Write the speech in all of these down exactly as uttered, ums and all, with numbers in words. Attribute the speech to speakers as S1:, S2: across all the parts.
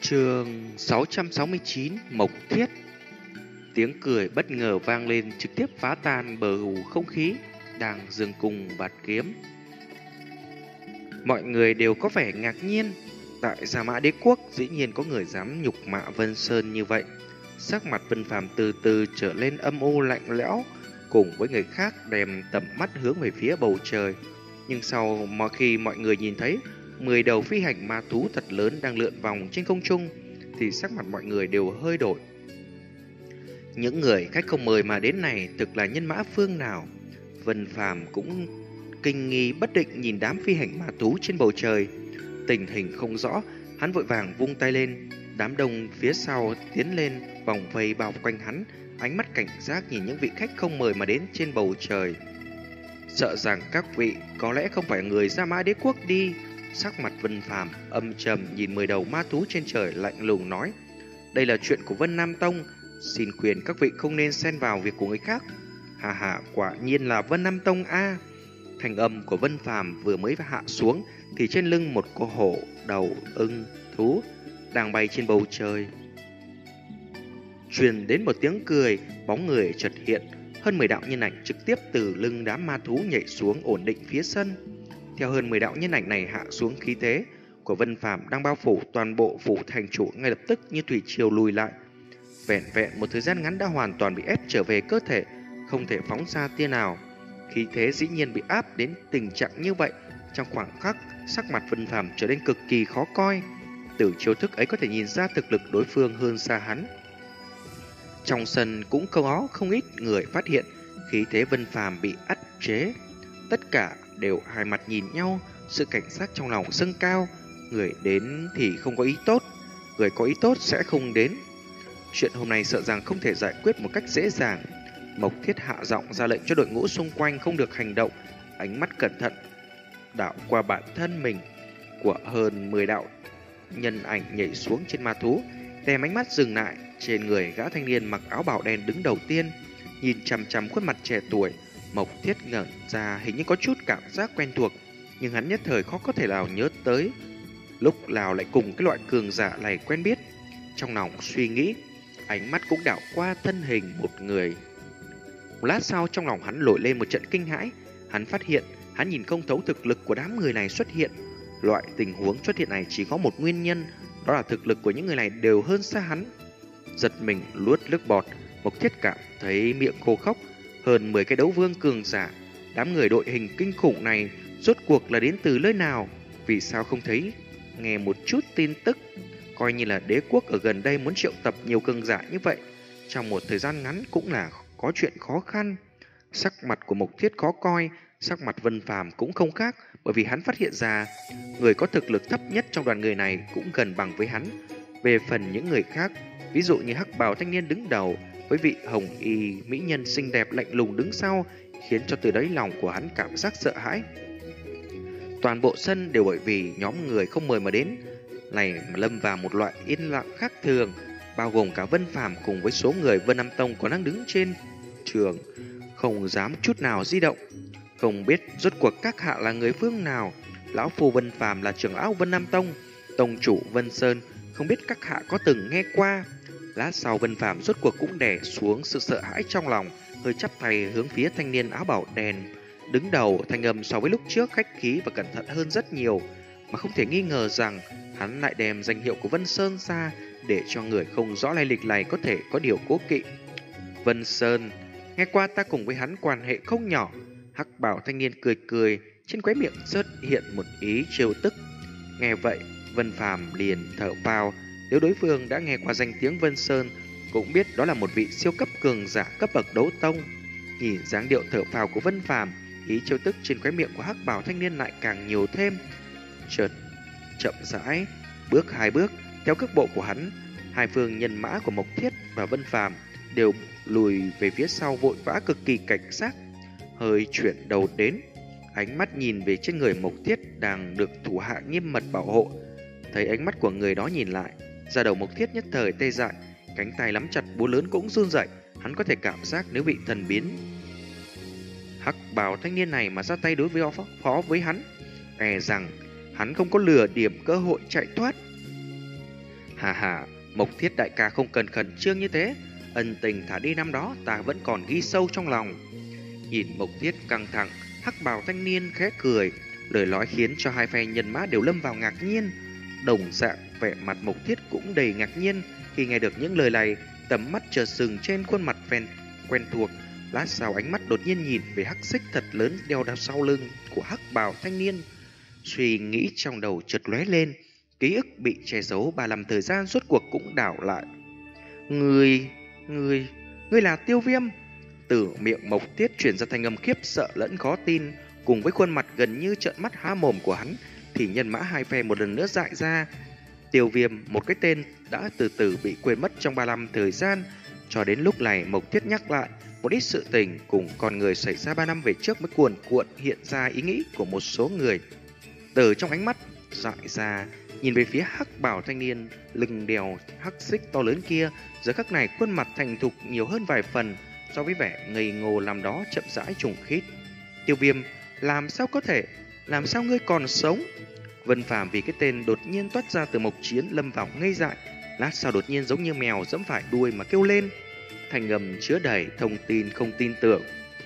S1: Chương sáu trăm sáu mươi chín Mộc Thiết. Tiếng cười bất ngờ vang lên, trực tiếp phá tan bờ hù không khí đang dương cung bạt kiếm. Mọi người đều có vẻ ngạc nhiên, tại Gia Mã Đế Quốc dĩ nhiên có người dám nhục mạ Vân Sơn như vậy. Sắc mặt Vân Phàm từ từ trở lên âm u lạnh lẽo, cùng với người khác đem tầm mắt hướng về phía bầu trời. Nhưng sau mà khi mọi người nhìn thấy mười đầu phi hành ma thú thật lớn đang lượn vòng trên không trung, thì sắc mặt mọi người đều hơi đổi. Những người khách không mời mà đến này thực là nhân mã phương nào? Vân Phàm cũng kinh nghi bất định nhìn đám phi hành ma thú trên bầu trời. Tình hình không rõ, hắn vội vàng vung tay lên, đám đông phía sau tiến lên vòng vây bao quanh hắn, ánh mắt cảnh giác nhìn những vị khách không mời mà đến trên bầu trời. Sợ rằng các vị có lẽ không phải người Gia Mã Đế Quốc đi. Sắc mặt Vân Phàm âm trầm nhìn mười đầu ma thú trên trời, lạnh lùng nói: đây là chuyện của Vân Nam Tông, xin khuyên các vị không nên xen vào việc của người khác. Hà hà, quả nhiên là Vân Nam Tông a. Thành âm của Vân Phàm vừa mới hạ xuống thì trên lưng một con hổ đầu ưng thú đang bay trên bầu trời truyền đến một tiếng cười, bóng người chợt hiện, hơn mười đạo nhân ảnh trực tiếp từ lưng đám ma thú nhảy xuống ổn định phía sân. Theo hơn mười đạo nhân ảnh này hạ xuống, khí thế của Vân Phàm đang bao phủ toàn bộ phủ thành chủ ngay lập tức như thủy triều lùi lại. Vẹn vẹn một thời gian ngắn đã hoàn toàn bị ép trở về cơ thể, không thể phóng ra tia nào. Khí thế dĩ nhiên bị áp đến tình trạng như vậy. Trong khoảng khắc, sắc mặt Vân Phàm trở nên cực kỳ khó coi. Từ chiêu thức ấy có thể nhìn ra thực lực đối phương hơn xa hắn. Trong sân cũng có không ít người phát hiện khí thế Vân Phàm bị áp chế. Tất cả đều hai mặt nhìn nhau, sự cảnh giác trong lòng dâng cao. Người đến thì không có ý tốt, người có ý tốt sẽ không đến. Chuyện hôm nay sợ rằng không thể giải quyết một cách dễ dàng. Mộc Thiết hạ giọng ra lệnh cho đội ngũ xung quanh không được hành động, ánh mắt cẩn thận đảo qua bản thân mình của hơn mười đạo nhân ảnh nhảy xuống trên ma thú, đem ánh mắt dừng lại trên người gã thanh niên mặc áo bào đen đứng đầu tiên. Nhìn chằm chằm khuôn mặt trẻ tuổi, Mộc Thiết ngẩn ra, hình như có chút cảm giác quen thuộc, nhưng hắn nhất thời khó có thể nào nhớ tới lúc nào lại cùng cái loại cường giả này quen biết. Trong lòng suy nghĩ, ánh mắt cũng đảo qua thân hình một người. Một lát sau, trong lòng hắn nổi lên một trận kinh hãi. Hắn phát hiện hắn nhìn không thấu thực lực của đám người này xuất hiện. Loại tình huống xuất hiện này chỉ có một nguyên nhân, đó là thực lực của những người này đều hơn xa hắn. Giật mình luốt nước bọt, Mộc Thiết cảm thấy miệng khô khốc. Hơn mười cái đấu vương cường giả, đám người đội hình kinh khủng này rốt cuộc là đến từ nơi nào? Vì sao không thấy nghe một chút tin tức? Coi như là đế quốc ở gần đây muốn triệu tập nhiều cường giả như vậy, trong một thời gian ngắn cũng là có chuyện khó khăn. Sắc mặt của Mộc Thiết khó coi, sắc mặt Vân Phàm cũng không khác, bởi vì hắn phát hiện ra người có thực lực thấp nhất trong đoàn người này cũng gần bằng với hắn. Về phần những người khác, ví dụ như hắc bào thanh niên đứng đầu với vị hồng y mỹ nhân xinh đẹp lạnh lùng đứng sau, khiến cho từ đáy lòng của hắn cảm giác sợ hãi. Toàn bộ sân đều bởi vì nhóm người không mời mà đến này mà lâm vào một loại yên lặng khác thường, bao gồm cả Vân Phàm cùng với số người Vân Nam Tông còn đang đứng trên trường, không dám chút nào di động. Không biết rốt cuộc các hạ là người phương nào? Lão phu Vân Phàm là trưởng lão Vân Nam Tông, tông chủ Vân Sơn, không biết các hạ có từng nghe qua? Lát sau Vân Phàm rốt cuộc cũng đè xuống sự sợ hãi trong lòng, hơi chắp tay hướng phía thanh niên áo bảo đen đứng đầu. Thanh âm so với lúc trước khách khí và cẩn thận hơn rất nhiều, mà không thể nghi ngờ rằng hắn lại đem danh hiệu của Vân Sơn ra để cho người không rõ lai lịch này có thể có điều cố kỵ. Vân Sơn, nghe qua ta cùng với hắn quan hệ không nhỏ. Hắc bảo thanh niên cười cười, trên khóe miệng xuất hiện một ý trêu tức. Nghe vậy, Vân Phàm liền thở phào. Nếu đối phương đã nghe qua danh tiếng Vân Sơn, cũng biết đó là một vị siêu cấp cường giả cấp bậc đấu tông. Nhìn dáng điệu thở phào của Vân Phàm, ý trêu tức trên khóe miệng của hắc bảo thanh niên lại càng nhiều thêm. Chợt chậm rãi bước hai bước, theo cước bộ của hắn, hai phương nhân mã của Mộc Thiết và Vân Phàm đều lùi về phía sau vội vã, cực kỳ cảnh giác. Hơi chuyển đầu đến, ánh mắt nhìn về trên người Mộc Thiết đang được thủ hạ nghiêm mật bảo hộ. Thấy ánh mắt của người đó nhìn lại, da đầu Mộc Thiết nhất thời tê dại, cánh tay nắm chặt búa lớn cũng run rẩy. Hắn có thể cảm giác nếu bị thần biến hắc bào thanh niên này mà ra tay đối với phó với hắn, e rằng hắn không có lừa điểm cơ hội chạy thoát. Hà hà, Mộc Thiết đại ca không cần khẩn trương như thế. Ân tình thả đi năm đó ta vẫn còn ghi sâu trong lòng. Nhìn Mộc Thiết căng thẳng, hắc bào thanh niên khẽ cười, lời nói khiến cho hai phe nhân mã đều lâm vào ngạc nhiên. Đồng dạng vẻ mặt Mộc Thiết cũng đầy ngạc nhiên khi nghe được những lời này, tầm mắt chợt dừng trên khuôn mặt ven quen thuộc. Lát sau ánh mắt đột nhiên nhìn về hắc xích thật lớn đeo đằng sau lưng của hắc bào thanh niên. Suy nghĩ trong đầu chợt lóe lên, ký ức bị che giấu ba năm thời gian rốt cuộc cũng đảo lại. Người, người, người là Tiêu Viêm. Từ miệng Mộc Thiết truyền ra thanh âm khiếp sợ lẫn khó tin, cùng với khuôn mặt gần như trợn mắt há mồm của hắn, thì nhân mã hai phe một lần nữa dại ra. Tiêu Viêm, một cái tên đã từ từ bị quên mất trong ba năm thời gian, cho đến lúc này Mộc Thiết nhắc lại một ít sự tình cùng con người xảy ra ba năm về trước mới cuồn cuộn hiện ra ý nghĩ của một số người. Từ trong ánh mắt dại ra, nhìn về phía hắc bào thanh niên lưng đèo hắc xích to lớn kia, giờ khắc này khuôn mặt thành thục nhiều hơn vài phần so với vẻ ngây ngô làm đó chậm rãi trùng khít. Tiêu Viêm, làm sao có thể, làm sao ngươi còn sống? Vân Phàm vì cái tên đột nhiên toát ra từ Mộc Chiến lâm vào ngây dại, lát sau đột nhiên giống như mèo giẫm phải đuôi mà kêu lên, thành âm chứa đầy thông tin không tin tưởng.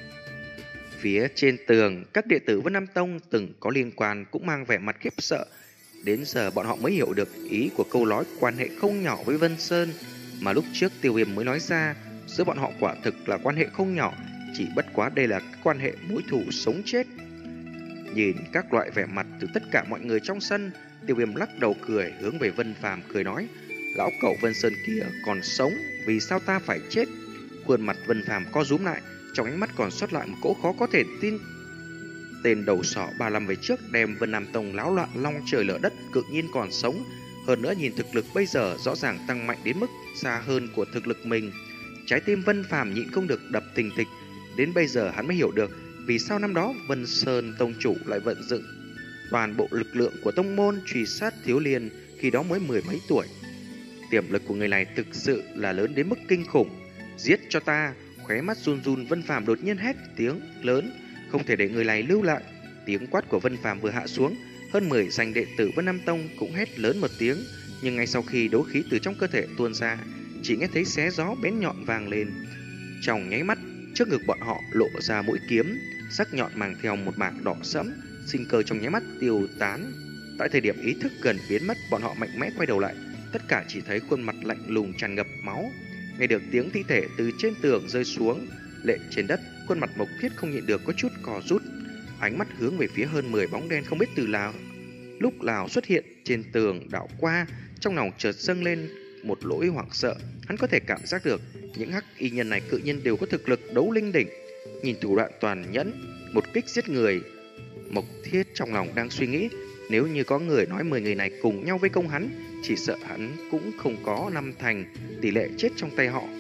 S1: Phía trên tường, các đệ tử Vân Nam Tông từng có liên quan cũng mang vẻ mặt khiếp sợ. Đến giờ bọn họ mới hiểu được ý của câu nói quan hệ không nhỏ với Vân Sơn mà lúc trước Tiêu Viêm mới nói ra. Giữa bọn họ quả thực là quan hệ không nhỏ, chỉ bất quá đây là quan hệ mối thù sống chết. Nhìn các loại vẻ mặt từ tất cả mọi người trong sân, Tiêu Viêm lắc đầu cười, hướng về Vân Phàm cười nói: lão cẩu Vân Sơn kia còn sống, vì sao ta phải chết? Khuôn mặt Vân Phàm co rúm lại, trong ánh mắt còn xuất lại một cỗ khó có thể tin. Tên đầu sỏ ba năm về trước đem Vân Nam Tông láo loạn long trời lở đất cự nhiên còn sống, hơn nữa nhìn thực lực bây giờ rõ ràng tăng mạnh đến mức xa hơn của thực lực mình. Trái tim Vân Phàm nhịn không được đập thình thịch. Đến bây giờ hắn mới hiểu được vì sao năm đó Vân Sơn tông chủ lại vận dụng toàn bộ lực lượng của tông môn truy sát Thiếu Liên khi đó mới mười mấy tuổi. Tiềm lực của người này thực sự là lớn đến mức kinh khủng. Giết cho ta! Khóe mắt run run, Vân Phàm đột nhiên hét tiếng lớn, không thể để người này lưu lại. Tiếng quát của Vân Phàm vừa hạ xuống, hơn mười danh đệ tử Vân Nam Tông cũng hét lớn một tiếng, nhưng ngay sau khi đấu khí từ trong cơ thể tuôn ra, chỉ nghe thấy xé gió bén nhọn vang lên. Trong nháy mắt, trước ngực bọn họ lộ ra mũi kiếm, sắc nhọn mang theo một mảng đỏ sẫm, sinh cơ trong nháy mắt tiêu tán. Tại thời điểm ý thức gần biến mất, bọn họ mạnh mẽ quay đầu lại, tất cả chỉ thấy khuôn mặt lạnh lùng tràn ngập máu. Nghe được tiếng thi thể từ trên tường rơi xuống, lệ trên đất, khuôn mặt Mộc Thiết không nhịn được có chút cò rút, ánh mắt hướng về phía hơn mười bóng đen không biết từ nào lúc nào xuất hiện trên tường đảo qua, trong lòng chợt dâng lên một nỗi hoảng sợ. Hắn có thể cảm giác được những hắc y nhân này cự nhiên đều có thực lực đấu linh đỉnh. Nhìn thủ đoạn toàn nhẫn, một kích giết người, Mộc Thiết trong lòng đang suy nghĩ, nếu như có người nói mười người này cùng nhau vây công hắn, chỉ sợ hắn cũng không có năm thành tỷ lệ chết trong tay họ.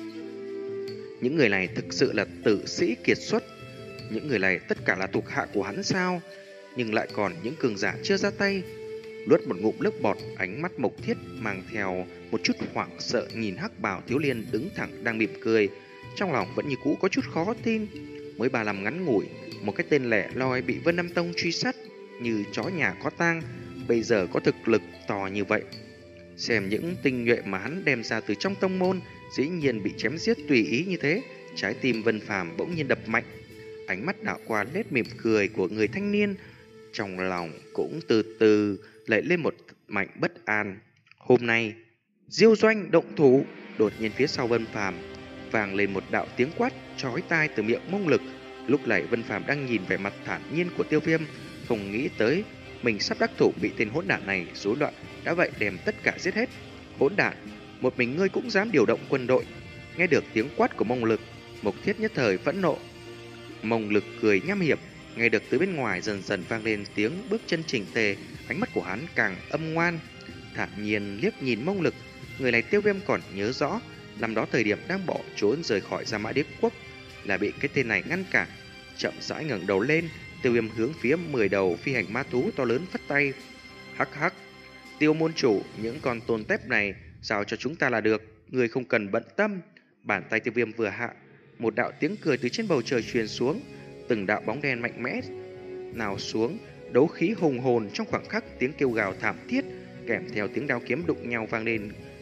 S1: Những người này thực sự là tử sĩ kiệt xuất. Những người này tất cả là thuộc hạ của hắn sao? Nhưng lại còn những cường giả chưa ra tay. Luốt một ngụm nước bọt, ánh mắt Mộc Thiết mang theo một chút hoảng sợ nhìn hắc bào Thiếu Liên đứng thẳng đang mỉm cười. Trong lòng vẫn như cũ có chút khó tin. Mới ba năm ngắn ngủi, một cái tên lẻ loi bị Vân Nam Tông truy sát như chó nhà có tang, bây giờ có thực lực to như vậy. Xem những tinh nhuệ mà hắn đem ra từ trong tông môn, dĩ nhiên bị chém giết tùy ý như thế, trái tim Vân Phàm bỗng nhiên đập mạnh. Ánh mắt đảo qua nét mỉm cười của người thanh niên, trong lòng cũng từ từ lại lên một mạnh bất an. Hôm nay, Diêu Doanh động thủ. Đột nhiên phía sau Vân Phàm vang lên một đạo tiếng quát chói tai từ miệng Mông Lực. Lúc này Vân Phàm đang nhìn vẻ mặt thản nhiên của Tiêu Viêm, không nghĩ tới mình sắp đắc thủ bị tên hỗn đản này rối loạn, đã vậy đem tất cả giết hết. Hỗn đản, một mình ngươi cũng dám điều động quân đội? Nghe được tiếng quát của Mông Lực, Mộc Thiết nhất thời phẫn nộ. Mông Lực cười nham hiểm, nghe được từ bên ngoài dần dần vang lên tiếng bước chân chỉnh tề, ánh mắt của hắn càng âm ngoan, thản nhiên liếc nhìn Mông Lực. Người này Tiêu Viêm còn nhớ rõ, năm đó thời điểm đang bỏ trốn rời khỏi Gia Mã Đế Quốc là bị cái tên này ngăn cản. Chậm rãi ngẩng đầu lên, Tiêu Viêm hướng phía mười đầu phi hành ma thú to lớn phất tay. Hắc hắc, Tiêu môn chủ, những con tồn tép này giao cho chúng ta là được, người không cần bận tâm. Bàn tay Tiêu Viêm vừa hạ, một đạo tiếng cười từ trên bầu trời truyền xuống, từng đạo bóng đen mạnh mẽ nào xuống, đấu khí hùng hồn. Trong khoảng khắc, tiếng kêu gào thảm thiết kèm theo tiếng đao kiếm đụng nhau vang lên,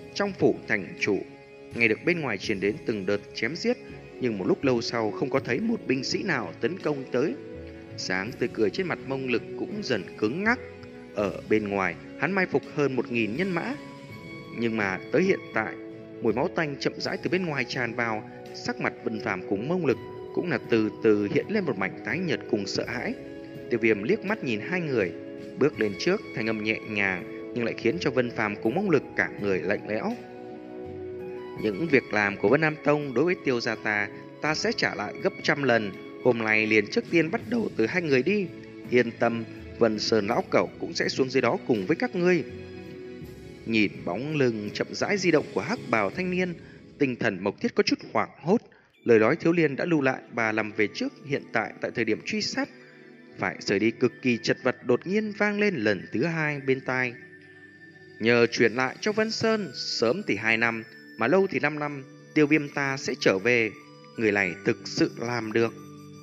S1: trong phủ thành chủ. Nghe được bên ngoài truyền đến từng đợt chém giết, nhưng một lúc lâu sau không có thấy một binh sĩ nào tấn công tới. Sáng tươi cười trên mặt Mông Lực cũng dần cứng ngắc. Ở bên ngoài, hắn mai phục hơn một nghìn nhân mã. Nhưng mà tới hiện tại, mùi máu tanh chậm rãi từ bên ngoài tràn vào, sắc mặt Vân Phàm cùng Mông Lực cũng là từ từ hiện lên một mảnh tái nhợt cùng sợ hãi. Tiêu Viêm liếc mắt nhìn hai người, bước lên trước, thanh âm nhẹ nhàng nhưng lại khiến cho Vân Phàm cùng Mông Lực cả người lạnh lẽo. Những việc làm của Vân Nam Tông đối với Tiêu gia ta, ta sẽ trả lại gấp trăm lần. Hôm nay liền trước tiên bắt đầu từ hai người đi. Yên tâm, Vân Sơn lão cẩu cũng sẽ xuống dưới đó cùng với các ngươi. Nhìn bóng lưng chậm rãi di động của hắc bào thanh niên, tinh thần Mộc Thiết có chút hoảng hốt. Lời nói Thiếu Liên đã lưu lại bà làm về trước, hiện tại tại thời điểm truy sát phải rời đi cực kỳ chật vật đột nhiên vang lên lần thứ hai bên tai. Nhờ chuyển lại cho Vân Sơn, sớm thì hai năm, mà lâu thì năm năm, Tiêu Viêm ta sẽ trở về. Người này thực sự làm được.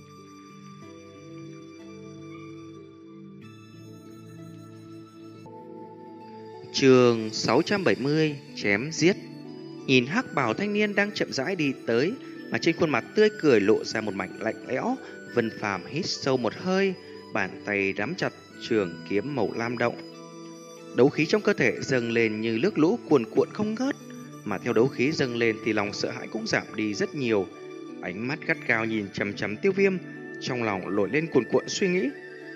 S1: Chương sáu trăm bảy mươi, chém giết. Nhìn hắc bào thanh niên đang chậm rãi đi tới, mà trên khuôn mặt tươi cười lộ ra một mảnh lạnh lẽo, Vân Phàm hít sâu một hơi, bàn tay nắm chặt trường kiếm màu lam động. Đấu khí trong cơ thể dâng lên như nước lũ cuồn cuộn không ngớt, mà theo đấu khí dâng lên thì lòng sợ hãi cũng giảm đi rất nhiều. Ánh mắt gắt gao nhìn chằm chằm Tiêu Viêm, trong lòng nổi lên cuồn cuộn suy nghĩ.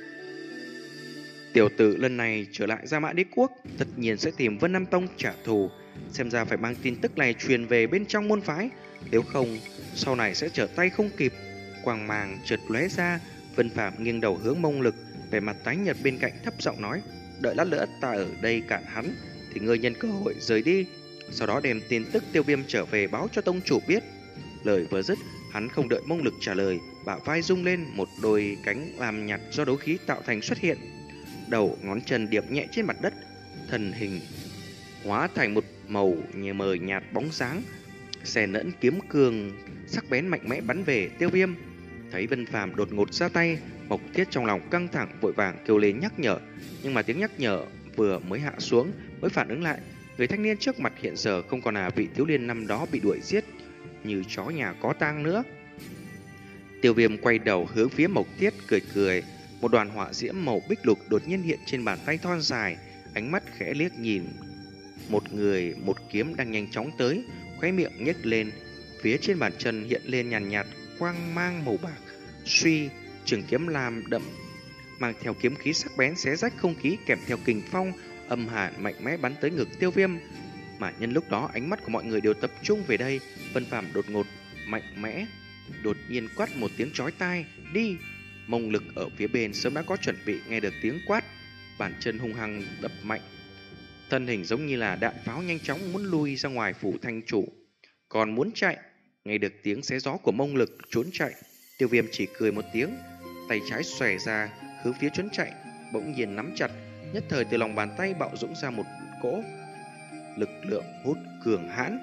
S1: Tiểu tử lần này trở lại Gia Mã Đế Quốc, tất nhiên sẽ tìm Vân Nam Tông trả thù. Xem ra phải mang tin tức này truyền về bên trong môn phái, nếu không sau này sẽ trở tay không kịp. Quang mang chợt lóe ra, Vân Phàm nghiêng đầu hướng Mông Lực, vẻ mặt tái nhợt bên cạnh thấp giọng nói: đợi lát nữa ta ở đây cản hắn, thì ngươi nhân cơ hội rời đi, sau đó đem tin tức Tiêu Viêm trở về báo cho tông chủ biết. Lời vừa dứt, hắn không đợi Mông Lực trả lời, bả vai rung lên, một đôi cánh làm nhạt do đấu khí tạo thành xuất hiện. Đầu ngón chân điệp nhẹ trên mặt đất, thân hình hóa thành một màu như mờ nhạt bóng sáng, xè lẫn kiếm cương sắc bén mạnh mẽ bắn về Tiêu Viêm. Thấy Vân Phàm đột ngột ra tay, Mộc Thiết trong lòng căng thẳng vội vàng kêu lên nhắc nhở, nhưng mà tiếng nhắc nhở vừa mới hạ xuống mới phản ứng lại, người thanh niên trước mặt hiện giờ không còn là vị thiếu niên năm đó bị đuổi giết như chó nhà có tang nữa. Tiêu Viêm quay đầu hướng phía Mộc Thiết cười cười, một đoàn hỏa diễm màu bích lục đột nhiên hiện trên bàn tay thon dài, ánh mắt khẽ liếc nhìn một người một kiếm đang nhanh chóng tới, khóe miệng nhếch lên, phía trên bàn chân hiện lên nhàn nhạt, nhạt quang mang màu bạc. Suy, trường kiếm làm đậm mang theo kiếm khí sắc bén xé rách không khí, kèm theo kình phong âm hàn mạnh mẽ bắn tới ngực Tiêu Viêm. Mà nhân lúc đó ánh mắt của mọi người đều tập trung về đây. Vân Phàm đột ngột mạnh mẽ đột nhiên quát một tiếng chói tai: đi! Mông Lực ở phía bên sớm đã có chuẩn bị, nghe được tiếng quát, bàn chân hung hăng đập mạnh, thân hình giống như là đạn pháo nhanh chóng muốn lui ra ngoài phủ thanh chủ. Còn muốn chạy, nghe được tiếng xé gió của Mông Lực trốn chạy, Tiêu Viêm chỉ cười một tiếng, tay trái xòe ra hướng phía trốn chạy, bỗng nhiên nắm chặt, nhất thời từ lòng bàn tay bạo dũng ra một cỗ lực lượng hút cường hãn.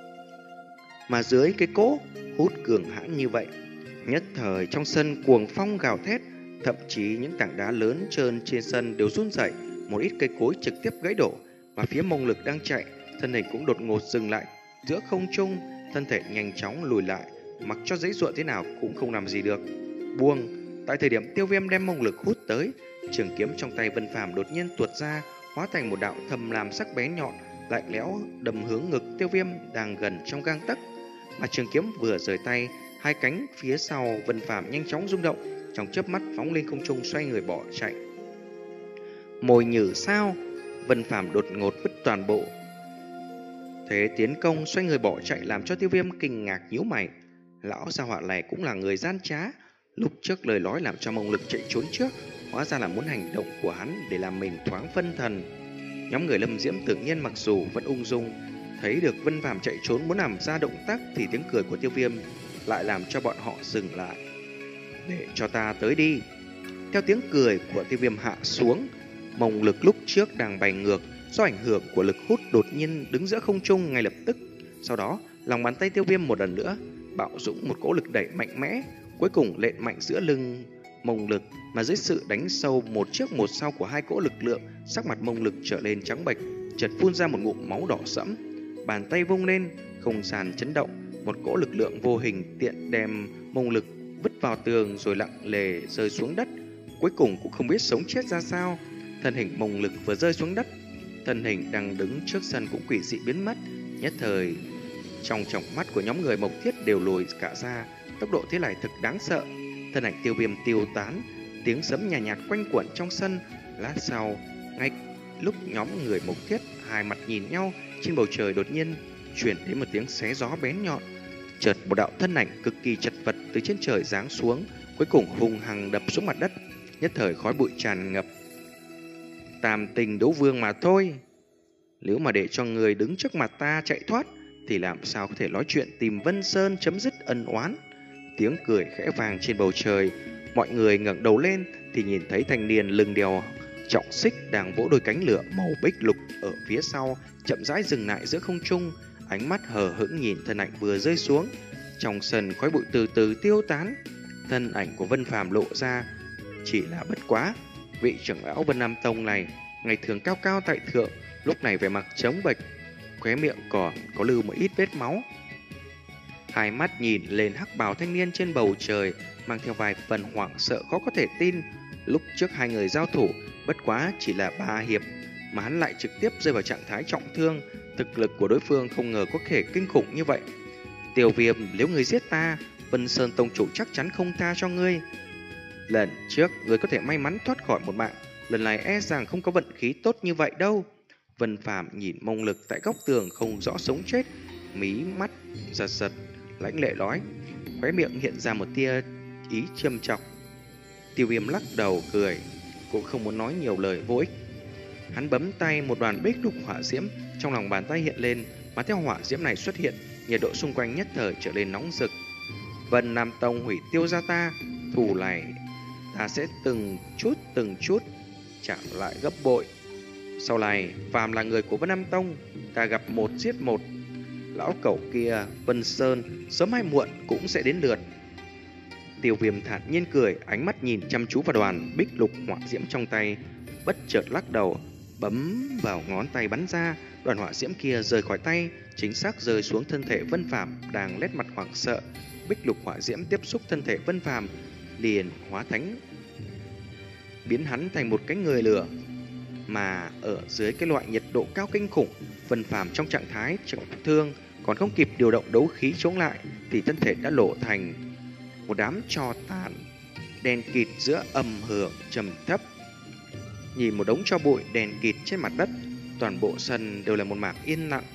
S1: Mà dưới cái cỗ hút cường hãn như vậy, nhất thời trong sân cuồng phong gào thét, thậm chí những tảng đá lớn trơn trên sân đều run rẩy, một ít cây cối trực tiếp gãy đổ. Mà phía Mông Lực đang chạy, thân hình cũng đột ngột dừng lại giữa không trung, thân thể nhanh chóng lùi lại, mặc cho giãy giụa thế nào cũng không làm gì được. Buông! Tại thời điểm Tiêu Viêm đem Mông Lực hút tới, trường kiếm trong tay Vân Phàm đột nhiên tuột ra, hóa thành một đạo thâm lam sắc bén nhọn, lạnh lẽo đâm hướng ngực Tiêu Viêm đang gần trong gang tấc. Mà trường kiếm vừa rời tay, hai cánh phía sau Vân Phàm nhanh chóng rung động, trong chớp mắt phóng lên không trung, xoay người bỏ chạy. Mồi nhử sao? Vân Phàm đột ngột vứt toàn bộ thế tiến công, xoay người bỏ chạy, làm cho Tiêu Viêm kinh ngạc nhíu mày. Lão gia hỏa này cũng là người gian trá. Lúc trước lời nói làm cho Mông Lực chạy trốn trước, hóa ra là muốn hành động của hắn để làm mình thoáng phân thần. Nhóm người Lâm Diễm tự nhiên mặc dù vẫn ung dung, thấy được Vân Phàm chạy trốn muốn làm ra động tác, thì tiếng cười của Tiêu Viêm lại làm cho bọn họ dừng lại. Để cho ta tới đi! Theo tiếng cười của Tiêu Viêm hạ xuống, Mông Lực lúc trước đang bay ngược, do ảnh hưởng của lực hút đột nhiên đứng giữa không trung ngay lập tức. Sau đó, lòng bàn tay Tiêu Viêm một lần nữa bạo dũng một cỗ lực đẩy mạnh mẽ, cuối cùng lện mạnh giữa lưng Mông Lực. Mà dưới sự đánh sâu một trước một sau của hai cỗ lực lượng, sắc mặt Mông Lực trở lên trắng bệch, chợt phun ra một ngụm máu đỏ sẫm. bàn tay vung lên, không gian chấn động, một cỗ lực lượng vô hình tiện đem mông lực vứt vào tường rồi lặng lề rơi xuống đất. Cuối cùng cũng không biết sống chết ra sao, thân hình mông lực vừa rơi xuống đất, thân hình đang đứng trước sân cũng quỷ dị biến mất. Nhất thời, trong tròng mắt của nhóm người Mộc Thiết đều lùi cả ra, tốc độ thế này thực đáng sợ. Thân ảnh Tiêu Viêm tiêu tán, tiếng sấm nhàn nhạt, nhạt quanh quẩn trong sân. Lát sau, ngay lúc nhóm người Mộc Thiết hai mặt nhìn nhau, trên bầu trời đột nhiên chuyển đến một tiếng xé gió bén nhọn. Chợt một đạo thân ảnh cực kỳ chật vật từ trên trời giáng xuống, cuối cùng hung hăng đập xuống mặt đất. Nhất thời khói bụi tràn ngập. Tam tình đấu vương mà thôi. Nếu mà để cho người đứng trước mặt ta chạy thoát thì làm sao có thể nói chuyện tìm Vân Sơn chấm dứt ân oán. Tiếng cười khẽ vang trên bầu trời. Mọi người ngẩng đầu lên thì nhìn thấy thanh niên lưng đeo trọng xích đang vỗ đôi cánh lửa màu bích lục ở phía sau, chậm rãi dừng lại giữa không trung, ánh mắt hờ hững nhìn thân ảnh vừa rơi xuống. Trong sân khói bụi từ từ tiêu tán, thân ảnh của Vân Phàm lộ ra. Chỉ là bất quá, vị trưởng lão Vân Nam Tông này ngày thường cao cao tại thượng, lúc này vẻ mặt trống bệch, khóe miệng còn có lưu một ít vết máu. Hai mắt nhìn lên hắc bào thanh niên trên bầu trời, mang theo vài phần hoảng sợ khó có thể tin. Lúc trước hai người giao thủ, bất quá chỉ là ba hiệp, mà hắn lại trực tiếp rơi vào trạng thái trọng thương. Thực lực của đối phương không ngờ có thể kinh khủng như vậy. Tiêu Viêm, nếu người giết ta, Vân Sơn Tông chủ chắc chắn không tha cho ngươi. Lần trước, ngươi có thể may mắn thoát khỏi một mạng, lần này e rằng không có vận khí tốt như vậy đâu. Vân Phàm nhìn mông lực tại góc tường không rõ sống chết, mí mắt giật giật, lãnh lệ nói, khóe miệng hiện ra một tia ý châm chọc. Tiêu Viêm lắc đầu cười, cũng không muốn nói nhiều lời vô ích. Hắn bấm tay, một đoàn bích lục hỏa diễm trong lòng bàn tay hiện lên, mà theo hỏa diễm này xuất hiện, nhiệt độ xung quanh nhất thời trở nên nóng rực. Vân Nam Tông hủy tiêu gia ta, thù này ta sẽ từng chút từng chút trả lại gấp bội. Sau này, phàm là người của Vân Nam Tông, ta gặp một giết một. Lão cẩu kia, Vân Sơn, sớm hay muộn cũng sẽ đến lượt. Tiêu Viêm thản nhiên cười, ánh mắt nhìn chăm chú vào đoàn bích lục hỏa diễm trong tay, bất chợt lắc đầu, bấm vào ngón tay bắn ra. Đoàn hỏa diễm kia rời khỏi tay, chính xác rơi xuống thân thể Vân Phàm đang nét mặt hoảng sợ. Bích lục hỏa diễm tiếp xúc thân thể Vân Phàm, liền hóa thánh, biến hắn thành một cái người lửa. Mà ở dưới cái loại nhiệt độ cao kinh khủng, Vân Phàm trong trạng thái trọng thương, còn không kịp điều động đấu khí chống lại thì thân thể đã lộ thành một đám tro tàn đen kịt giữa âm hưởng trầm thấp. Nhìn một đống tro bụi đen kịt trên mặt đất, toàn bộ sân đều là một mảng yên lặng.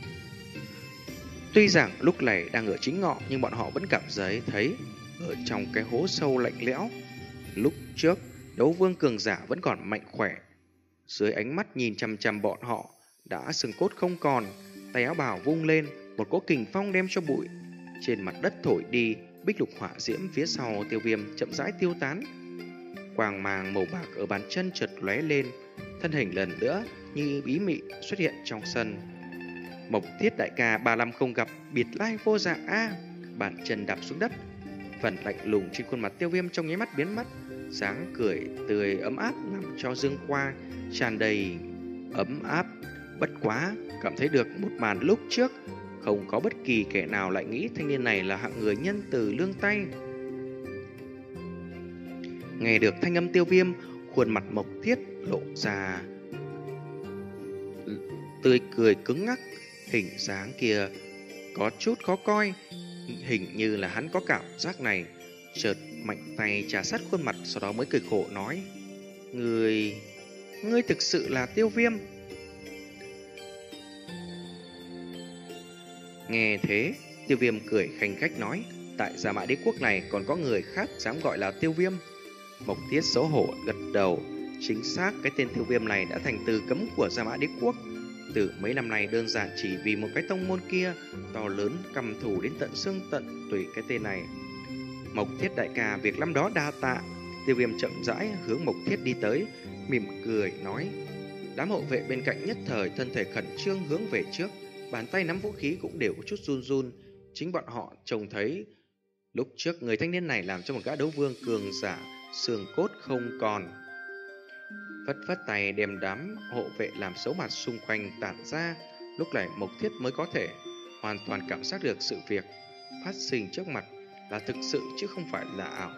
S1: Tuy rằng lúc này đang ở chính ngọ, nhưng bọn họ vẫn cảm thấy thấy ở trong cái hố sâu lạnh lẽo. Lúc trước, đấu vương cường giả vẫn còn mạnh khỏe, dưới ánh mắt nhìn chằm chằm bọn họ đã xương cốt không còn. Tay áo bào vung lên, một cỗ kình phong đem cho bụi trên mặt đất thổi đi. Bích lục hỏa diễm phía sau Tiêu Viêm chậm rãi tiêu tán, quang mang màu bạc ở bàn chân chợt lóe lên, thân hình lần nữa như bí mị xuất hiện trong sân. Mộc Thiết đại ca ba năm không gặp, biệt lai vô dạng a. Bàn chân đạp xuống đất, phần lạnh lùng trên khuôn mặt Tiêu Viêm trong nháy mắt biến mất, dáng cười tươi ấm áp làm cho dương qua tràn đầy ấm áp. Bất quá, cảm thấy được một màn lúc trước, không có bất kỳ kẻ nào lại nghĩ thanh niên này là hạng người nhân từ lương tay. Nghe được thanh âm Tiêu Viêm, khuôn mặt Mộc Thiết lộ ra tươi cười cứng ngắc, hình dáng kia có chút khó coi, hình như là hắn có cảm giác này. Chợt mạnh tay trà sát khuôn mặt, sau đó mới cười khổ nói, Ngươi... Ngươi thực sự là Tiêu Viêm. Nghe thế, Tiêu Viêm cười khanh khách nói, tại Gia Mã Đế Quốc này còn có người khác dám gọi là Tiêu Viêm. Mộc Thiết xấu hổ gật đầu, chính xác cái tên Tiêu Viêm này đã thành từ cấm của Gia Mã Đế Quốc. Từ mấy năm nay đơn giản chỉ vì một cái tông môn kia to lớn căm thù đến tận xương tận tùy cái tên này. Mộc Thiết đại ca, việc năm đó đa tạ. Tiêu Viêm chậm rãi hướng Mộc Thiết đi tới, mỉm cười nói. Đám hậu vệ bên cạnh nhất thời thân thể khẩn trương hướng về trước, bàn tay nắm vũ khí cũng đều có chút run run. Chính bọn họ trông thấy lúc trước người thanh niên này làm cho một gã đấu vương cường giả xương cốt không còn. Phất phất tay đem đám hộ vệ làm xấu mặt xung quanh tản ra. Lúc này Mộc Thiết mới có thể hoàn toàn cảm giác được sự việc phát sinh trước mặt là thực sự chứ không phải là ảo.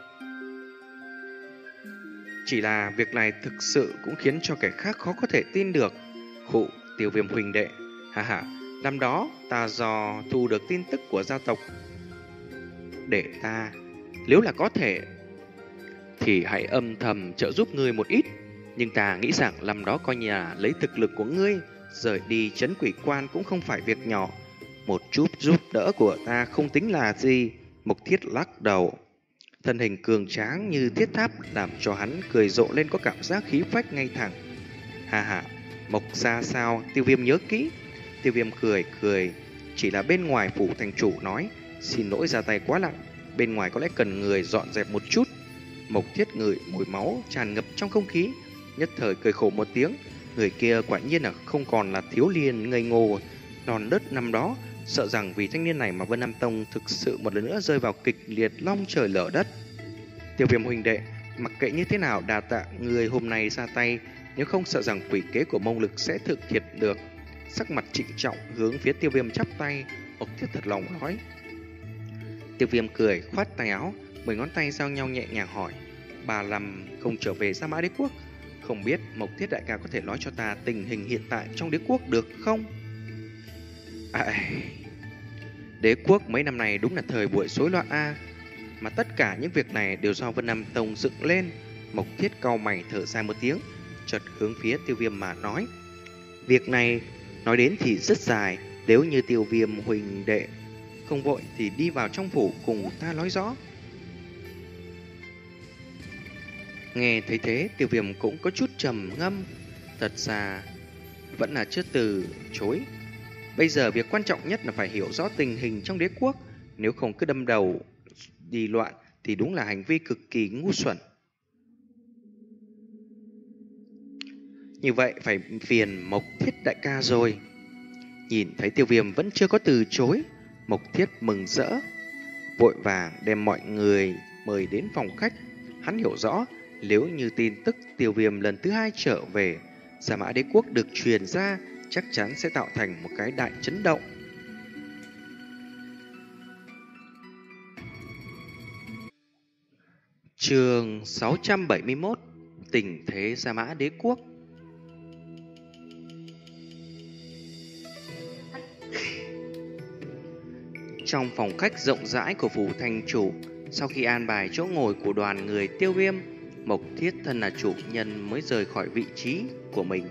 S1: Chỉ là việc này thực sự cũng khiến cho kẻ khác khó có thể tin được. Khụ, Tiêu Viêm huynh đệ, ha ha, năm đó ta dò thu được tin tức của gia tộc để ta, nếu là có thể thì hãy âm thầm trợ giúp ngươi một ít. Nhưng ta nghĩ rằng năm đó coi như là lấy thực lực của ngươi rời đi trấn quỷ quan cũng không phải việc nhỏ. Một chút giúp đỡ của ta không tính là gì. Mộc Thiết lắc đầu. Thân hình cường tráng như thiết tháp làm cho hắn cười rộ lên, có cảm giác khí phách ngay thẳng. Hà hà, Mộc ra sao, Tiêu Viêm nhớ kỹ. Tiêu Viêm cười cười, chỉ là bên ngoài phủ thành chủ nói, xin lỗi ra tay quá nặng, bên ngoài có lẽ cần người dọn dẹp một chút. Mộc Thiết ngửi mùi máu tràn ngập trong không khí, nhất thời cười khổ một tiếng. Người kia quả nhiên là không còn là thiếu niên ngây ngô non nớt năm đó. Sợ rằng vì thanh niên này mà Vân Nam Tông thực sự một lần nữa rơi vào kịch liệt long trời lở đất. Tiêu Viêm huynh đệ, mặc kệ như thế nào đà tạ người hôm nay ra tay, nếu không sợ rằng quỷ kế của Mông Lực sẽ thực hiện được. Sắc mặt trịnh trọng hướng phía Tiêu Viêm chắp tay, Mộc Thiết thật lòng nói. Tiêu Viêm cười khoát tay áo, mười ngón tay giao nhau nhẹ nhàng hỏi, bà làm không trở về Sa Mã Đế Quốc, không biết Mộc Thiết đại ca có thể nói cho ta tình hình hiện tại trong đế quốc được không? À, đế quốc mấy năm này đúng là thời buổi rối loạn a, mà tất cả những việc này đều do Vân Nam Tông dựng lên. Mộc Thiết cau mày thở dài một tiếng, chợt hướng phía Tiêu Viêm mà nói, việc này nói đến thì rất dài, nếu như Tiêu Viêm huynh đệ không vội thì đi vào trong phủ cùng ta nói rõ. Nghe thấy thế, Tiêu Viêm cũng có chút trầm ngâm, thật ra vẫn là chưa từ chối. Bây giờ việc quan trọng nhất là phải hiểu rõ tình hình trong đế quốc, nếu không cứ đâm đầu đi loạn thì đúng là hành vi cực kỳ ngu xuẩn. Như vậy phải phiền Mộc Thiết đại ca rồi. Nhìn thấy Tiêu Viêm vẫn chưa có từ chối, Mộc Thiết mừng rỡ, vội vàng đem mọi người mời đến phòng khách. Hắn hiểu rõ, nếu như tin tức Tiêu Viêm lần thứ hai trở về Sa Mã Đế Quốc được truyền ra, chắc chắn sẽ tạo thành một cái đại chấn động. Chương sáu trăm bảy mươi mốt, tình thế Sa Mã Đế Quốc. Trong phòng khách rộng rãi của phủ thành chủ, sau khi an bài chỗ ngồi của đoàn người Tiêu Viêm, Mộc Thiết thân là chủ nhân mới rời khỏi vị trí của mình.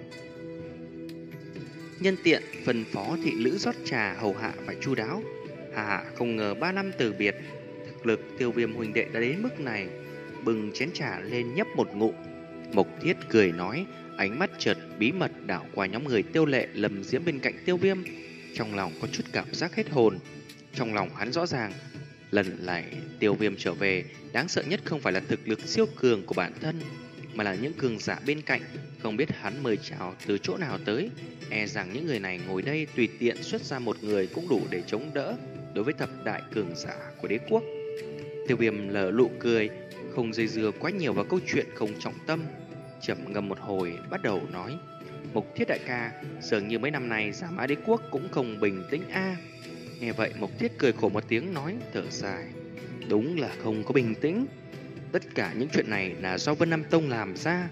S1: Nhân tiện phân phó thị nữ rót trà hầu hạ phải chu đáo. Hà hạ không ngờ ba năm từ biệt, thực lực Tiêu Viêm huynh đệ đã đến mức này. Bừng chén trà lên nhấp một ngụm, Mộc Thiết cười nói, ánh mắt chợt bí mật đảo qua nhóm người Tiêu Lệ, Lâm Diễm bên cạnh Tiêu Viêm. Trong lòng có chút cảm giác hết hồn. Trong lòng hắn rõ ràng, lần này Tiêu Viêm trở về, đáng sợ nhất không phải là thực lực siêu cường của bản thân, mà là những cường giả bên cạnh. Không biết hắn mời chào từ chỗ nào tới, e rằng những người này ngồi đây tùy tiện xuất ra một người cũng đủ để chống đỡ đối với thập đại cường giả của đế quốc. Tiêu Viêm lờ lụ cười, không dây dưa quá nhiều vào câu chuyện không trọng tâm, trầm ngâm một hồi bắt đầu nói, Mộc Thiết đại ca, dường như mấy năm nay Sa Mã Đế Quốc cũng không bình tĩnh a. Nghe vậy Mộc Thiết cười khổ một tiếng nói, thở dài, đúng là không có bình tĩnh. Tất cả những chuyện này là do Vân Nam Tông làm ra.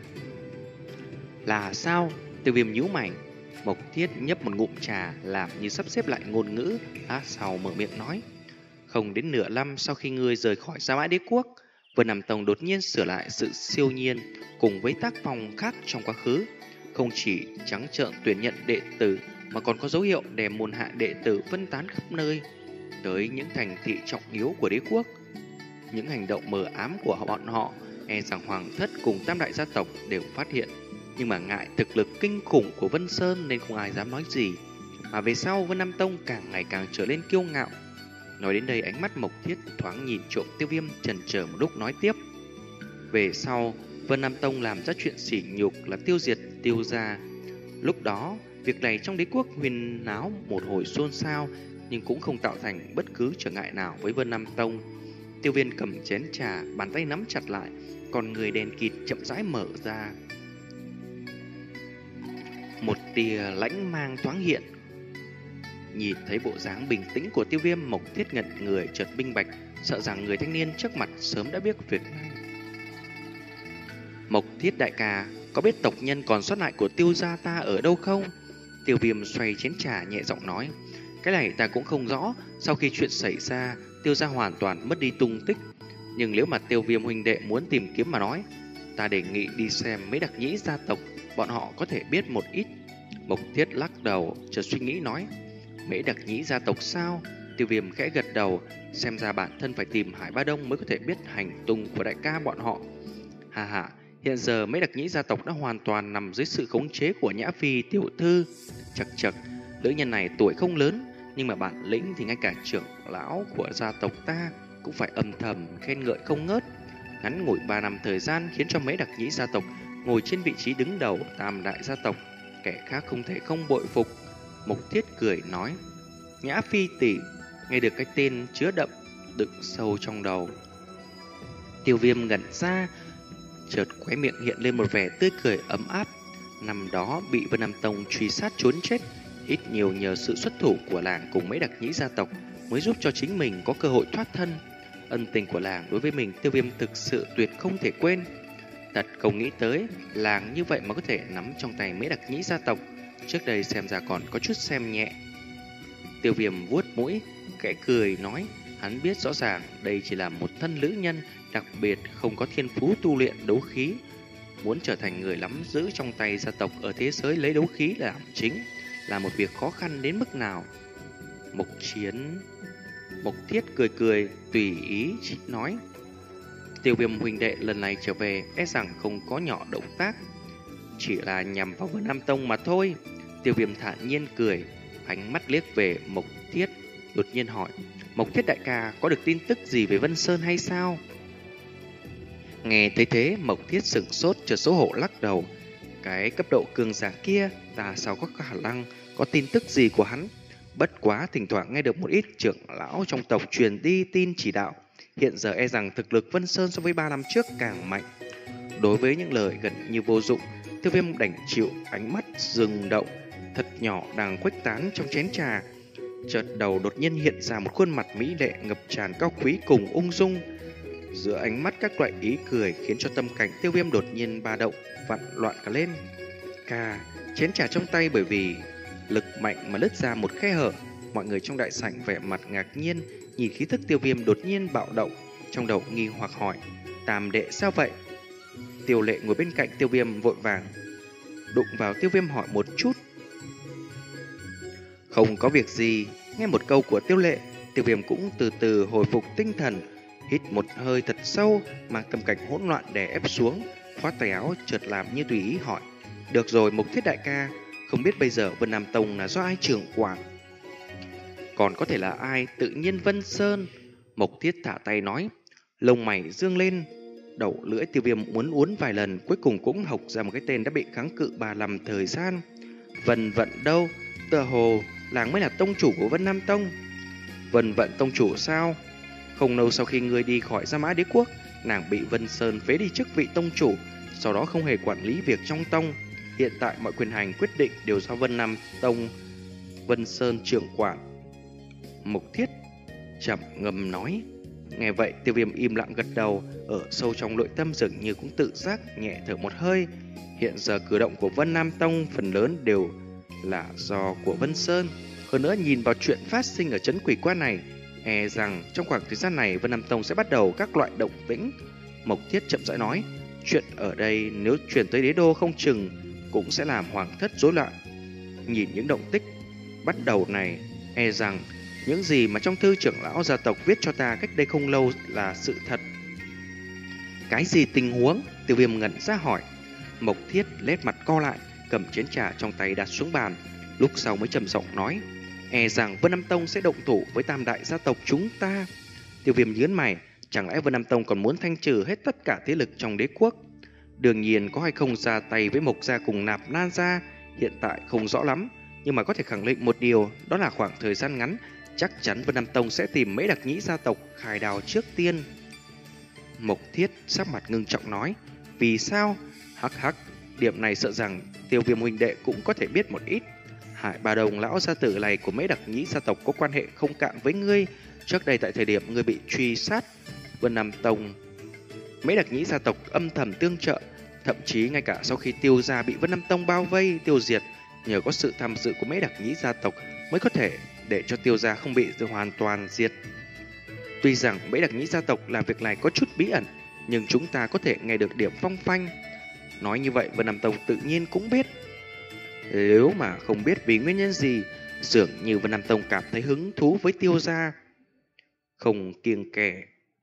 S1: Là sao? Tiêu Viêm nhíu mày. Mộc Thiết nhấp một ngụm trà, làm như sắp xếp lại ngôn ngữ, lát sau mở miệng nói, không đến nửa năm sau khi ngươi rời khỏi Sa Mã Đế Quốc, Vân Nam Tông đột nhiên sửa lại sự siêu nhiên cùng với tác phong khác trong quá khứ, không chỉ trắng trợn tuyển nhận đệ tử mà còn có dấu hiệu đem môn hạ đệ tử phân tán khắp nơi tới những thành thị trọng yếu của đế quốc. Những hành động mờ ám của bọn họ e rằng Hoàng thất cùng tam đại gia tộc đều phát hiện, nhưng mà ngại thực lực kinh khủng của Vân Sơn nên không ai dám nói gì. Mà về sau Vân Nam Tông càng ngày càng trở lên kiêu ngạo. Nói đến đây ánh mắt Mộc Thiết thoáng nhìn trộm Tiêu Viêm, chần chờ một lúc nói tiếp, về sau Vân Nam Tông làm ra chuyện sỉ nhục là tiêu diệt Tiêu gia. Lúc đó việc này trong đế quốc huyên náo một hồi xôn xao, nhưng cũng không tạo thành bất cứ trở ngại nào với Vân Nam Tông. Tiêu Viêm cầm chén trà, bàn tay nắm chặt lại, còn người đèn kịt chậm rãi mở ra. Một tia lãnh mang thoáng hiện, Nhìn thấy bộ dáng bình tĩnh của Tiêu Viêm, Mộc Thiết ngẩn người chợt minh bạch, sợ rằng người thanh niên trước mặt sớm đã biết việc này. Mộc Thiết đại ca, có biết tộc nhân còn sót lại của Tiêu gia ta ở đâu không? Tiêu Viêm xoay chén trà nhẹ giọng nói. Cái này ta cũng không rõ, sau khi chuyện xảy ra, Tiêu gia hoàn toàn mất đi tung tích. Nhưng nếu mà Tiêu Viêm huynh đệ muốn tìm kiếm mà nói, ta đề nghị đi xem mấy đặc nhĩ gia tộc, bọn họ có thể biết một ít. Mộc Thiết lắc đầu, chợt suy nghĩ nói. Mấy đặc nhĩ gia tộc sao? Tiêu Viêm khẽ gật đầu, xem ra bản thân phải tìm Hải Ba Đông mới có thể biết hành tung của đại ca bọn họ. Hà hà, hiện giờ mấy đặc nhĩ gia tộc đã hoàn toàn nằm dưới sự khống chế của Nhã Phi tiểu thư. Chật chật, nữ nhân này tuổi không lớn, nhưng mà bản lĩnh thì ngay cả trưởng lão của gia tộc ta cũng phải âm thầm khen ngợi không ngớt. Ngắn ngủi ba năm thời gian khiến cho mấy đặc nhĩ gia tộc ngồi trên vị trí đứng đầu tam đại gia tộc, kẻ khác không thể không bội phục. Mộc Thiết cười nói. Nhã Phi tỷ, nghe được cái tên chứa đậm đựng sâu trong đầu. Tiêu Viêm ngẩn ra, chợt khóe miệng hiện lên một vẻ tươi cười ấm áp. Năm đó bị Vân Nam Tông truy sát trốn chết, ít nhiều nhờ sự xuất thủ của làng cùng mấy đặc nhĩ gia tộc mới giúp cho chính mình có cơ hội thoát thân. Ân tình của làng đối với mình, Tiêu Viêm thực sự tuyệt không thể quên. Thật không nghĩ tới làng như vậy mà có thể nắm trong tay mấy đặc nhĩ gia tộc. Trước đây xem ra còn có chút xem nhẹ. Tiêu Viêm vuốt mũi, khẽ cười nói. Hắn biết rõ ràng đây chỉ là một thân nữ nhân, đặc biệt không có thiên phú tu luyện đấu khí. Muốn trở thành người nắm giữ trong tay gia tộc ở thế giới lấy đấu khí làm chính là một việc khó khăn đến mức nào. Mộc Chiến... Mộc Thiết cười cười, tùy ý nói. Tiêu Viêm huynh đệ lần này trở về e rằng không có nhỏ động tác, chỉ là nhằm vào Vân Nam Tông mà thôi. Tiêu Viêm thản nhiên cười, ánh mắt liếc về Mộc Thiết, đột nhiên hỏi. Mộc Thiết đại ca có được tin tức gì về Vân Sơn hay sao? Nghe thấy thế, Mộc Thiết sửng sốt, chợt xấu hổ lắc đầu. Cái cấp độ cường giả kia, ta sao có khả năng có tin tức gì của hắn? Bất quá thỉnh thoảng nghe được một ít trưởng lão trong tộc truyền đi tin chỉ đạo. Hiện giờ e rằng thực lực Vân Sơn so với ba năm trước càng mạnh. Đối với những lời gần như vô dụng, Tiêu Viêm đành chịu, ánh mắt dừng động thật nhỏ đang khuếch tán trong chén trà. Chợt đầu đột nhiên hiện ra một khuôn mặt mỹ lệ ngập tràn cao quý cùng ung dung. Giữa ánh mắt các loại ý cười khiến cho tâm cảnh Tiêu Viêm đột nhiên ba động, vặn loạn cả lên. Cà, chén trà trong tay bởi vì lực mạnh mà lứt ra một khe hở. Mọi người trong đại sảnh vẻ mặt ngạc nhiên, nhìn khí thức Tiêu Viêm đột nhiên bạo động, trong đầu nghi hoặc hỏi. Tam đệ sao vậy? Tiêu Lệ ngồi bên cạnh Tiêu Viêm vội vàng đụng vào Tiêu Viêm hỏi một chút. Không có việc gì. Nghe một câu của Tiêu Lệ, Tiêu Viêm cũng từ từ hồi phục tinh thần, hít một hơi thật sâu, mang tâm cảnh hỗn loạn đè ép xuống, khoát tay áo chợt làm như tùy ý hỏi. Được rồi Mộc Thiết đại ca, không biết bây giờ Vân Nam Tông là do ai trưởng quản? Còn có thể là ai? Tự nhiên Vân Sơn. Mộc Thiết thả tay nói. Lông mày dương lên, đầu lưỡi Tiêu Viêm muốn uốn vài lần, cuối cùng cũng hộc ra một cái tên đã bị kháng cự ba năm thời gian. Vân Vận đâu? Tựa hồ làng mới là tông chủ của Vân Nam Tông. Vân Vận tông chủ sao? Không lâu sau khi ngươi đi khỏi Gia Mã Đế Quốc, nàng bị Vân Sơn phế đi chức vị tông chủ, sau đó không hề quản lý việc trong tông. Hiện tại mọi quyền hành quyết định đều do Vân Nam Tông Vân Sơn trưởng quản. Mộc Thiết chậm ngâm nói. Nghe vậy Tiêu Viêm im lặng gật đầu, ở sâu trong nội tâm dường như cũng tự giác nhẹ thở một hơi. Hiện giờ cử động của Vân Nam Tông phần lớn đều là do của Vân Sơn. Hơn nữa nhìn vào chuyện phát sinh ở trấn Quỷ Quan này, e rằng trong khoảng thời gian này Vân Nam Tông sẽ bắt đầu các loại động tĩnh. Mộc Thiết chậm rãi nói. Chuyện ở đây nếu truyền tới đế đô không chừng cũng sẽ làm hoàng thất rối loạn. Nhìn những động tích bắt đầu này, e rằng những gì mà trong thư trưởng lão gia tộc viết cho ta cách đây không lâu là sự thật. Cái gì tình huống? Tiêu Viêm ngẩn ra hỏi. Mộc Thiết lết mặt co lại, cầm chén trà trong tay đặt xuống bàn, lúc sau mới trầm giọng nói. E rằng Vân Nam Tông sẽ động thủ với tam đại gia tộc chúng ta. Tiêu Viêm nhướng mày, chẳng lẽ Vân Nam Tông còn muốn thanh trừ hết tất cả thế lực trong đế quốc? Đương nhiên có hay không ra tay với Mộc gia cùng Nạp Lan gia hiện tại không rõ lắm, nhưng mà có thể khẳng định một điều, đó là khoảng thời gian ngắn chắc chắn Vân Nam Tông sẽ tìm mấy đặc nhĩ gia tộc khai đào trước tiên. Mộc Thiết sắc mặt ngưng trọng nói. Vì sao? Hắc hắc, điểm này sợ rằng Tiêu Viêm huynh đệ cũng có thể biết một ít. Hải Bà Đồng lão gia tử này của mấy đặc nhĩ gia tộc có quan hệ không cạn với ngươi. Trước đây tại thời điểm ngươi bị truy sát, Vân Nam Tông, mấy đặc nhĩ gia tộc âm thầm tương trợ. Thậm chí ngay cả sau khi Tiêu gia bị Vân Nam Tông bao vây, tiêu diệt, nhờ có sự tham dự của mấy đặc nhĩ gia tộc mới có thể để cho Tiêu gia không bị hoàn toàn diệt. Tuy rằng mấy đặc nhĩ gia tộc làm việc này có chút bí ẩn, nhưng chúng ta có thể nghe được điểm phong phanh. Nói như vậy Vân Nam Tông tự nhiên cũng biết. Nếu mà không biết vì nguyên nhân gì, dường như Vân Nam Tông cảm thấy hứng thú với Tiêu gia, không kiêng kẻ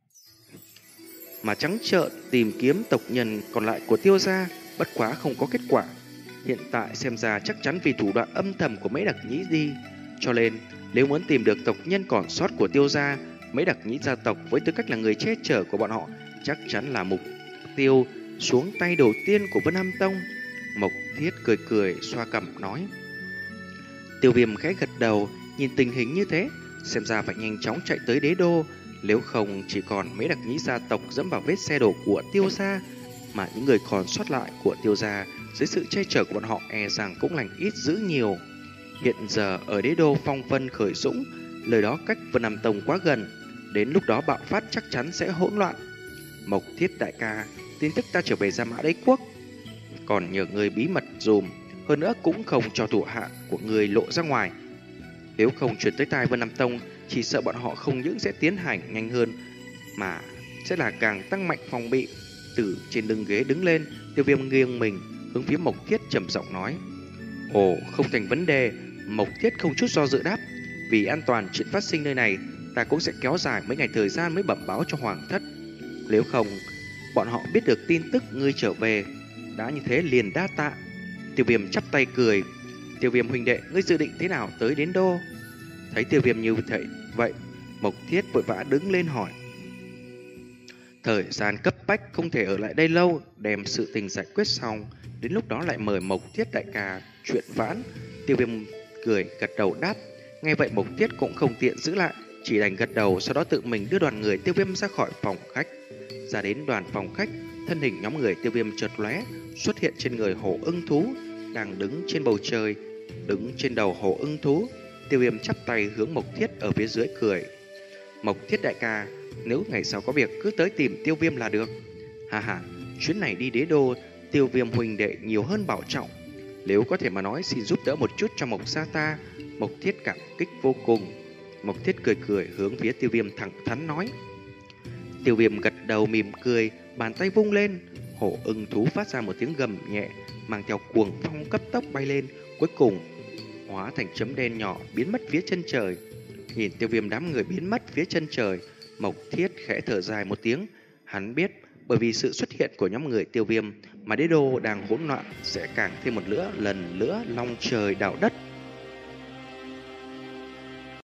S1: mà trắng trợn tìm kiếm tộc nhân còn lại của Tiêu gia, bất quá không có kết quả. Hiện tại xem ra chắc chắn vì thủ đoạn âm thầm của mấy đặc nhĩ đi. Cho nên nếu muốn tìm được tộc nhân còn sót của Tiêu gia, mấy đặc nhĩ gia tộc với tư cách là người che chở của bọn họ chắc chắn là mục tiêu xuống tay đầu tiên của Vân Nam Tông. Mộc Thiết cười cười xoa cằm nói. Tiêu Viêm khẽ gật đầu, nhìn tình hình như thế, xem ra phải nhanh chóng chạy tới đế đô, nếu không chỉ còn mấy đặc nhĩ gia tộc dẫm vào vết xe đổ của Tiêu gia, mà những người còn sót lại của Tiêu gia dưới sự che chở của bọn họ e rằng cũng lành ít dữ nhiều. Hiện giờ ở đế đô phong vân khởi dũng, lời đó cách Vân Nam Tông quá gần, đến lúc đó bạo phát chắc chắn sẽ hỗn loạn. Mộc Thiết đại ca, tin tức ta trở về Gia Mã Đế Quốc, còn nhờ người bí mật dùm, hơn nữa cũng không cho thủ hạ của người lộ ra ngoài. Nếu không chuyển tới tai Vân Nam Tông, chỉ sợ bọn họ không những sẽ tiến hành nhanh hơn, mà sẽ là càng tăng mạnh phòng bị. Từ trên lưng ghế đứng lên, Tiêu Viêm nghiêng mình hướng phía Mộc Thiết trầm giọng nói. Ồ, không thành vấn đề. Mộc Thiết không chút do dự đáp. Vì an toàn chuyện phát sinh nơi này, ta cũng sẽ kéo dài mấy ngày thời gian mới bẩm báo cho Hoàng thất. Nếu không, bọn họ biết được tin tức ngươi trở về. Đã như thế liền đa tạ. Tiêu Viêm chắp tay cười. Tiêu Viêm huynh đệ, ngươi dự định thế nào tới đến đô? Thấy Tiêu Viêm như vậy, vậy Mộc Thiết vội vã đứng lên hỏi. Thời gian cấp bách không thể ở lại đây lâu, đem sự tình giải quyết xong, đến lúc đó lại mời Mộc Thiết đại ca chuyện vãn. Tiêu Viêm cười gật đầu đáp. Nghe vậy Mộc Thiết cũng không tiện giữ lại, chỉ đành gật đầu, sau đó tự mình đưa đoàn người Tiêu Viêm ra khỏi phòng khách. Ra đến đoàn phòng khách, thân hình nhóm người Tiêu Viêm chợt lóe, xuất hiện trên người hổ ưng thú đang đứng trên bầu trời. Đứng trên đầu hổ ưng thú, Tiêu Viêm chắp tay hướng Mộc Thiết ở phía dưới cười. Mộc Thiết đại ca, nếu ngày sau có việc cứ tới tìm Tiêu Viêm là được. Hà hà, chuyến này đi đế đô, Tiêu Viêm huynh đệ nhiều hơn bảo trọng. Nếu có thể mà nói xin giúp đỡ một chút cho Mộc gia ta. Mộc Thiết cảm kích vô cùng. Mộc Thiết cười cười hướng phía Tiêu Viêm thẳng thắn nói. Tiêu Viêm gật đầu mỉm cười, bàn tay vung lên, hổ ưng thú phát ra một tiếng gầm nhẹ, mang theo cuồng phong cấp tốc bay lên, cuối cùng hóa thành chấm đen nhỏ biến mất phía chân trời. Nhìn Tiêu Viêm đám người biến mất phía chân trời, Mộc Thiết khẽ thở dài một tiếng. Hắn biết bởi vì sự xuất hiện của nhóm người Tiêu Viêm mà đế đô đang hỗn loạn sẽ càng thêm một nữa lần nữa long trời đảo đất.